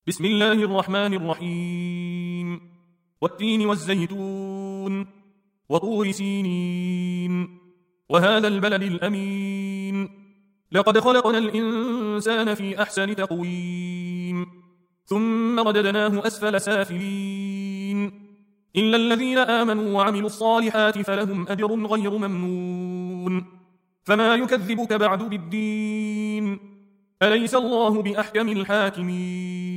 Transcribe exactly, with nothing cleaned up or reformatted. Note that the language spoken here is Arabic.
بسم الله الرحمن الرحيم والتين والزيتون وطور سينين وهذا البلد الأمين لقد خلقنا الإنسان في أحسن تقويم ثم رددناه أسفل سافلين إلا الذين آمنوا وعملوا الصالحات فلهم أجر غير ممنون فما يكذبك بعد بالدين أليس الله بأحكم الحاكمين